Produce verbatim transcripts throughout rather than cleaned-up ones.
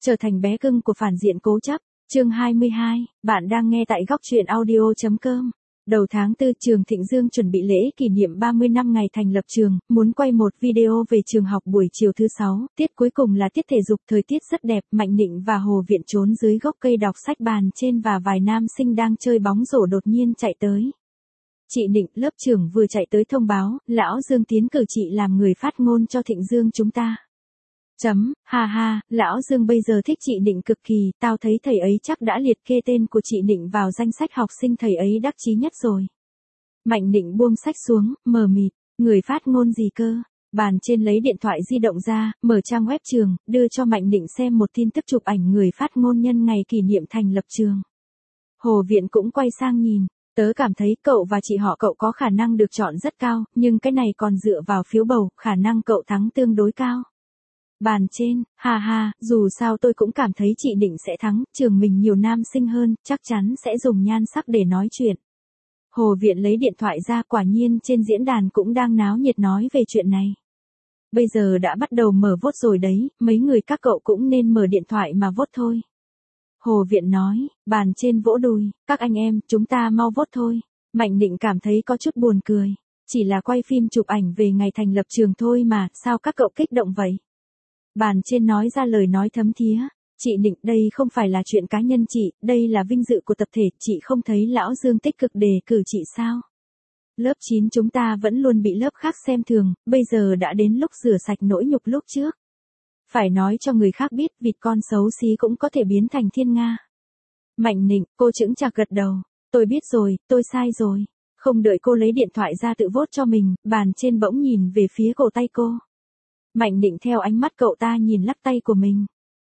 Trở thành bé cưng của phản diện cố chấp, chương hai mươi hai, bạn đang nghe tại góc truyện audio.com. Đầu tháng tư, trường Thịnh Dương chuẩn bị lễ kỷ niệm ba mươi năm ngày thành lập trường, muốn quay một video về trường học buổi chiều thứ sáu, tiết cuối cùng là tiết thể dục, thời tiết rất đẹp, Mạnh Nịnh và Hồ Viện trốn dưới gốc cây đọc sách bàn trên và vài nam sinh đang chơi bóng rổ đột nhiên chạy tới. Chị Nịnh, lớp trưởng vừa chạy tới thông báo, lão Dương tiến cử chị làm người phát ngôn cho Thịnh Dương chúng ta. Chấm, ha ha, lão Dương bây giờ thích chị Nịnh cực kỳ, tao thấy thầy ấy chắc đã liệt kê tên của chị Nịnh vào danh sách học sinh thầy ấy đắc chí nhất rồi. Mạnh Nịnh buông sách xuống, mờ mịt, người phát ngôn gì cơ? Bàn trên lấy điện thoại di động ra, mở trang web trường, đưa cho Mạnh Nịnh xem một tin tức chụp ảnh người phát ngôn nhân ngày kỷ niệm thành lập trường. Hồ Viện cũng quay sang nhìn, tớ cảm thấy cậu và chị họ cậu có khả năng được chọn rất cao, nhưng cái này còn dựa vào phiếu bầu, khả năng cậu thắng tương đối cao. Bàn trên, ha ha, dù sao tôi cũng cảm thấy chị Nịnh sẽ thắng, trường mình nhiều nam sinh hơn, chắc chắn sẽ dùng nhan sắc để nói chuyện. Hồ Viện lấy điện thoại ra, quả nhiên trên diễn đàn cũng đang náo nhiệt nói về chuyện này. Bây giờ đã bắt đầu mở vote rồi đấy, mấy người các cậu cũng nên mở điện thoại mà vote thôi. Hồ Viện nói, bàn trên vỗ đùi, các anh em, chúng ta mau vote thôi. Mạnh Nịnh cảm thấy có chút buồn cười, chỉ là quay phim chụp ảnh về ngày thành lập trường thôi mà, sao các cậu kích động vậy? Bàn trên nói ra lời nói thấm thía, chị Nịnh, đây không phải là chuyện cá nhân chị, đây là vinh dự của tập thể, chị không thấy lão Dương tích cực đề cử chị sao? Lớp chín chúng ta vẫn luôn bị lớp khác xem thường, bây giờ đã đến lúc rửa sạch nỗi nhục lúc trước. Phải nói cho người khác biết, vịt con xấu xí cũng có thể biến thành thiên nga. Mạnh Nịnh, cô chững chạc gật đầu, tôi biết rồi, tôi sai rồi. Không đợi cô lấy điện thoại ra tự vote cho mình, bàn trên bỗng nhìn về phía cổ tay cô. Mạnh Nịnh theo ánh mắt cậu ta nhìn lắc tay của mình.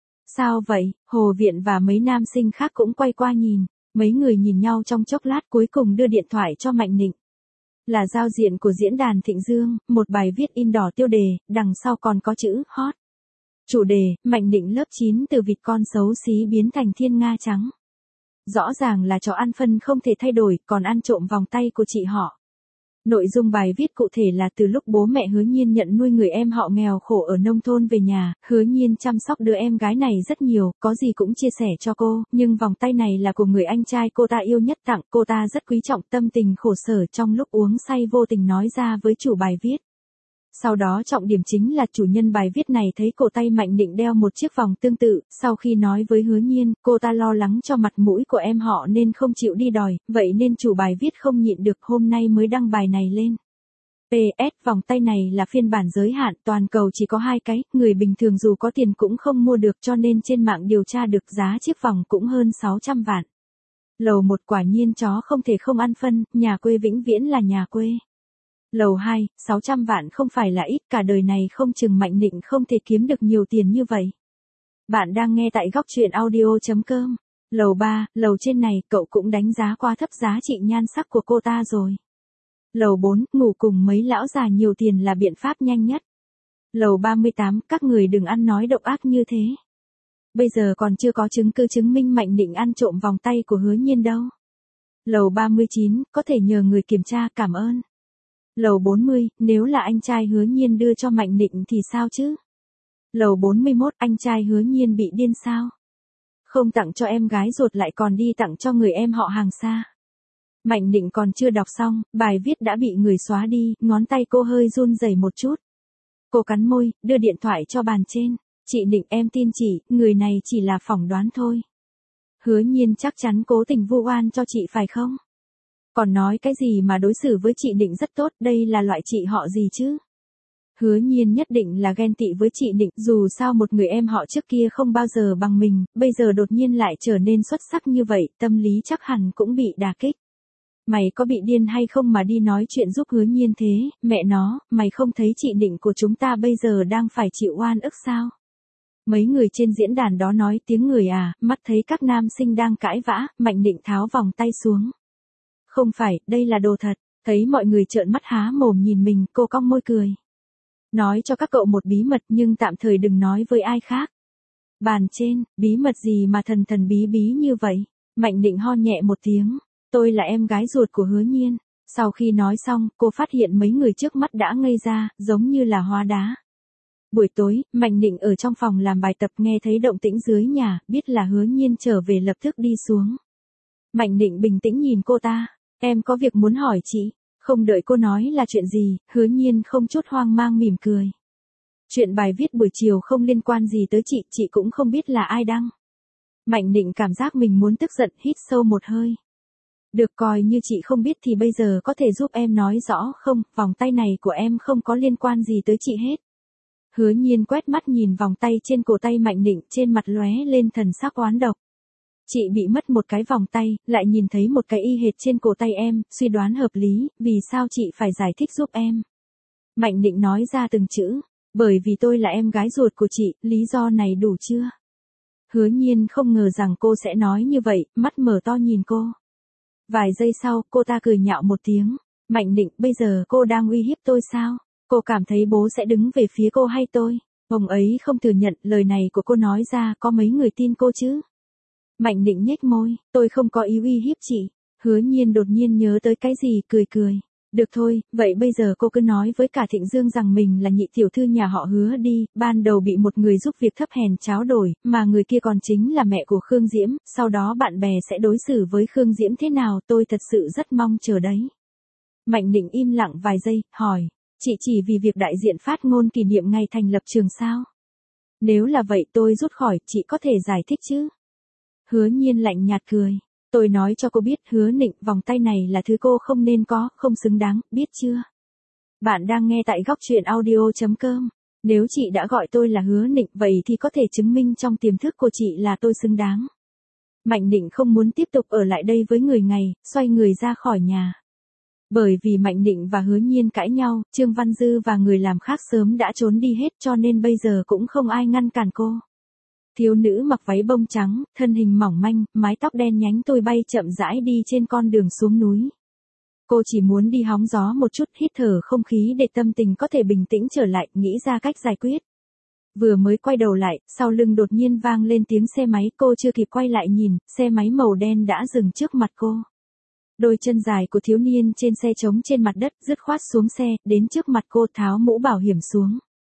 Sao vậy? Hồ Viện và mấy nam sinh khác cũng quay qua nhìn, mấy người nhìn nhau trong chốc lát cuối cùng đưa điện thoại cho Mạnh Nịnh. Là giao diện của diễn đàn Thịnh Dương, một bài viết in đỏ tiêu đề, đằng sau còn có chữ hot. Chủ đề, Mạnh Nịnh lớp chín từ vịt con xấu xí biến thành thiên nga trắng. Rõ ràng là chó ăn phân không thể thay đổi, còn ăn trộm vòng tay của chị họ. Nội dung bài viết cụ thể là từ lúc bố mẹ Hứa Nhiên nhận nuôi người em họ nghèo khổ ở nông thôn về nhà, Hứa Nhiên chăm sóc đứa em gái này rất nhiều, có gì cũng chia sẻ cho cô, nhưng vòng tay này là của người anh trai cô ta yêu nhất tặng, cô ta rất quý trọng, tâm tình khổ sở trong lúc uống say vô tình nói ra với chủ bài viết. Sau đó trọng điểm chính là chủ nhân bài viết này thấy cổ tay Mạnh Nịnh đeo một chiếc vòng tương tự, sau khi nói với Hứa Nhiên, cô ta lo lắng cho mặt mũi của em họ nên không chịu đi đòi, vậy nên chủ bài viết không nhịn được hôm nay mới đăng bài này lên. pê ét vòng tay này là phiên bản giới hạn, toàn cầu chỉ có hai cái, người bình thường dù có tiền cũng không mua được cho nên trên mạng điều tra được giá chiếc vòng cũng hơn sáu trăm vạn. Lầu một quả nhiên chó không thể không ăn phân, nhà quê vĩnh viễn là nhà quê. Lầu hai, sáu trăm vạn không phải là ít, cả đời này không chừng Mạnh Nịnh không thể kiếm được nhiều tiền như vậy. Bạn đang nghe tại góc truyện audio.com. Lầu ba, lầu trên này, cậu cũng đánh giá quá thấp giá trị nhan sắc của cô ta rồi. Lầu bốn, ngủ cùng mấy lão già nhiều tiền là biện pháp nhanh nhất. Lầu ba mươi tám, các người đừng ăn nói độc ác như thế. Bây giờ còn chưa có chứng cứ chứng minh Mạnh Nịnh ăn trộm vòng tay của Hứa Nhiên đâu. Lầu ba mươi chín, có thể nhờ người kiểm tra, cảm ơn. Lầu bốn mươi, nếu là anh trai Hứa Nhiên đưa cho Mạnh Nịnh thì sao chứ? Lầu bốn mươi mốt, anh trai Hứa Nhiên bị điên sao? Không tặng cho em gái ruột lại còn đi tặng cho người em họ hàng xa. Mạnh Nịnh còn chưa đọc xong, bài viết đã bị người xóa đi, ngón tay cô hơi run rẩy một chút. Cô cắn môi, đưa điện thoại cho bàn trên. Chị Nịnh, em tin chị, người này chỉ là phỏng đoán thôi. Hứa Nhiên chắc chắn cố tình vu oan cho chị phải không? Còn nói cái gì mà đối xử với chị Nịnh rất tốt, đây là loại chị họ gì chứ? Hứa Nhiên nhất định là ghen tị với chị Nịnh, dù sao một người em họ trước kia không bao giờ bằng mình, bây giờ đột nhiên lại trở nên xuất sắc như vậy, tâm lý chắc hẳn cũng bị đả kích. Mày có bị điên hay không mà đi nói chuyện giúp Hứa Nhiên thế, mẹ nó, mày không thấy chị Nịnh của chúng ta bây giờ đang phải chịu oan ức sao? Mấy người trên diễn đàn đó nói tiếng người à, mắt thấy các nam sinh đang cãi vã, Mạnh Nịnh tháo vòng tay xuống. Không phải, đây là đồ thật, thấy mọi người trợn mắt há mồm nhìn mình, cô cong môi cười. Nói cho các cậu một bí mật nhưng tạm thời đừng nói với ai khác. Bàn trên, bí mật gì mà thần thần bí bí như vậy? Mạnh Nịnh ho nhẹ một tiếng, tôi là em gái ruột của Hứa Nhiên. Sau khi nói xong, cô phát hiện mấy người trước mắt đã ngây ra, giống như là hóa đá. Buổi tối, Mạnh Nịnh ở trong phòng làm bài tập nghe thấy động tĩnh dưới nhà, biết là Hứa Nhiên trở về lập tức đi xuống. Mạnh Nịnh bình tĩnh nhìn cô ta, em có việc muốn hỏi chị. Không đợi cô nói là chuyện gì, Hứa Nhiên không chút hoang mang mỉm cười. Chuyện bài viết buổi chiều không liên quan gì tới chị, chị cũng không biết là ai đăng. Mạnh Nịnh cảm giác mình muốn tức giận, hít sâu một hơi. Được, coi như chị không biết thì bây giờ có thể giúp em nói rõ không, vòng tay này của em không có liên quan gì tới chị hết. Hứa Nhiên quét mắt nhìn vòng tay trên cổ tay Mạnh Nịnh, trên mặt lóe lên thần sắc oán độc. Chị bị mất một cái vòng tay, lại nhìn thấy một cái y hệt trên cổ tay em, suy đoán hợp lý, vì sao chị phải giải thích giúp em? Mạnh Nịnh nói ra từng chữ, bởi vì tôi là em gái ruột của chị, lý do này đủ chưa? Hứa Nhiên không ngờ rằng cô sẽ nói như vậy, mắt mở to nhìn cô. Vài giây sau, cô ta cười nhạo một tiếng. Mạnh Nịnh, bây giờ cô đang uy hiếp tôi sao? Cô cảm thấy bố sẽ đứng về phía cô hay tôi? Ông ấy không thừa nhận, lời này của cô nói ra có mấy người tin cô chứ? Mạnh Nịnh nhếch môi, tôi không có ý uy hiếp chị. Hứa Nhiên đột nhiên nhớ tới cái gì, cười cười. Được thôi, vậy bây giờ cô cứ nói với cả Thịnh Dương rằng mình là nhị tiểu thư nhà họ Hứa đi, ban đầu bị một người giúp việc thấp hèn tráo đổi, mà người kia còn chính là mẹ của Khương Diễm, sau đó bạn bè sẽ đối xử với Khương Diễm thế nào, tôi thật sự rất mong chờ đấy. Mạnh Nịnh im lặng vài giây, hỏi, chị chỉ vì việc đại diện phát ngôn kỷ niệm ngày thành lập trường sao? Nếu là vậy tôi rút khỏi, chị có thể giải thích chứ? Hứa Nhiên lạnh nhạt cười. Tôi nói cho cô biết, Hứa Nịnh, vòng tay này là thứ cô không nên có, không xứng đáng, biết chưa? Bạn đang nghe tại góc truyện audio chấm com. Nếu chị đã gọi tôi là Hứa Nịnh, vậy thì có thể chứng minh trong tiềm thức của chị là tôi xứng đáng. Mạnh Nịnh không muốn tiếp tục ở lại đây với người ngày, xoay người ra khỏi nhà. Bởi vì Mạnh Nịnh và Hứa Nhiên cãi nhau, Trương Văn Dư và người làm khác sớm đã trốn đi hết, cho nên bây giờ cũng không ai ngăn cản cô. Thiếu nữ mặc váy bông trắng, thân hình mỏng manh, mái tóc đen nhánh tôi bay chậm rãi đi trên con đường xuống núi. Cô chỉ muốn đi hóng gió một chút, hít thở không khí để tâm tình có thể bình tĩnh trở lại, nghĩ ra cách giải quyết. Vừa mới quay đầu lại, sau lưng đột nhiên vang lên tiếng xe máy, cô chưa kịp quay lại nhìn, xe máy màu đen đã dừng trước mặt cô. Đôi chân dài của thiếu niên trên xe trống trên mặt đất, dứt khoát xuống xe, đến trước mặt cô, tháo mũ bảo hiểm xuống.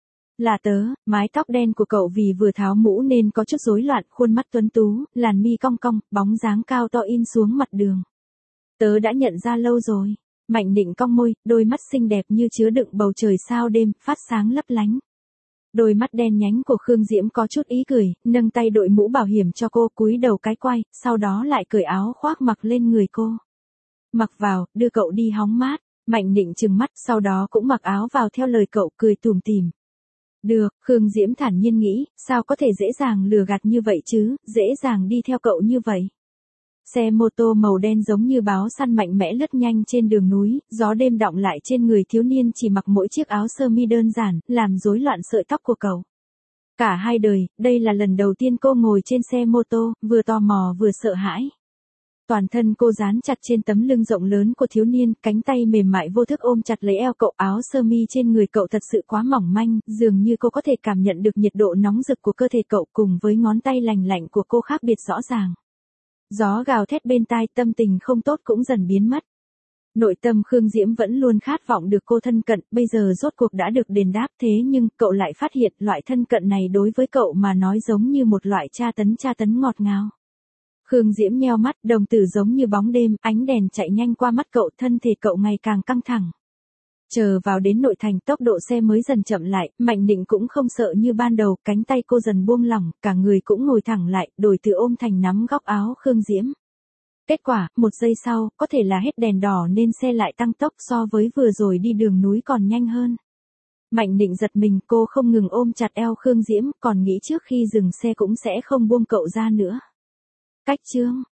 Là tớ. Mái tóc đen của cậu vì vừa tháo mũ nên có chút rối loạn, khuôn mắt tuấn tú, làn mi cong cong, bóng dáng cao to in xuống mặt đường. Tớ đã nhận ra lâu rồi. Mạnh Nịnh cong môi, đôi mắt xinh đẹp như chứa đựng bầu trời sao đêm, phát sáng lấp lánh. Đôi mắt đen nhánh của Khương Diễm có chút ý cười, nâng tay đội mũ bảo hiểm cho cô, cúi đầu cái quay, sau đó lại cởi áo khoác mặc lên người cô. Mặc vào, đưa cậu đi hóng mát. Mạnh Nịnh trừng mắt, sau đó cũng mặc áo vào theo lời cậu, cười tủm tỉm. Được, Khương Diễm thản nhiên nghĩ, sao có thể dễ dàng lừa gạt như vậy chứ, dễ dàng đi theo cậu như vậy. Xe mô tô màu đen giống như báo săn mạnh mẽ lướt nhanh trên đường núi, gió đêm đọng lại trên người thiếu niên chỉ mặc mỗi chiếc áo sơ mi đơn giản, làm rối loạn sợi tóc của cậu. Cả hai đời, đây là lần đầu tiên cô ngồi trên xe mô tô, vừa tò mò vừa sợ hãi. Toàn thân cô dán chặt trên tấm lưng rộng lớn của thiếu niên, cánh tay mềm mại vô thức ôm chặt lấy eo cậu, áo sơ mi trên người cậu thật sự quá mỏng manh, dường như cô có thể cảm nhận được nhiệt độ nóng rực của cơ thể cậu cùng với ngón tay lành lạnh của cô khác biệt rõ ràng. Gió gào thét bên tai, tâm tình không tốt cũng dần biến mất. Nội tâm Khương Diễm vẫn luôn khát vọng được cô thân cận, bây giờ rốt cuộc đã được đền đáp, thế nhưng cậu lại phát hiện loại thân cận này đối với cậu mà nói giống như một loại tra tấn tra tấn ngọt ngào. Khương Diễm nheo mắt, đồng tử giống như bóng đêm, ánh đèn chạy nhanh qua mắt cậu, thân thể cậu ngày càng căng thẳng. Chờ vào đến nội thành, tốc độ xe mới dần chậm lại, Mạnh Nịnh cũng không sợ như ban đầu, cánh tay cô dần buông lỏng, cả người cũng ngồi thẳng lại, đổi từ ôm thành nắm góc áo Khương Diễm. Kết quả, một giây sau, có thể là hết đèn đỏ nên xe lại tăng tốc, so với vừa rồi đi đường núi còn nhanh hơn. Mạnh Nịnh giật mình, cô không ngừng ôm chặt eo Khương Diễm, còn nghĩ trước khi dừng xe cũng sẽ không buông cậu ra nữa. Cách chương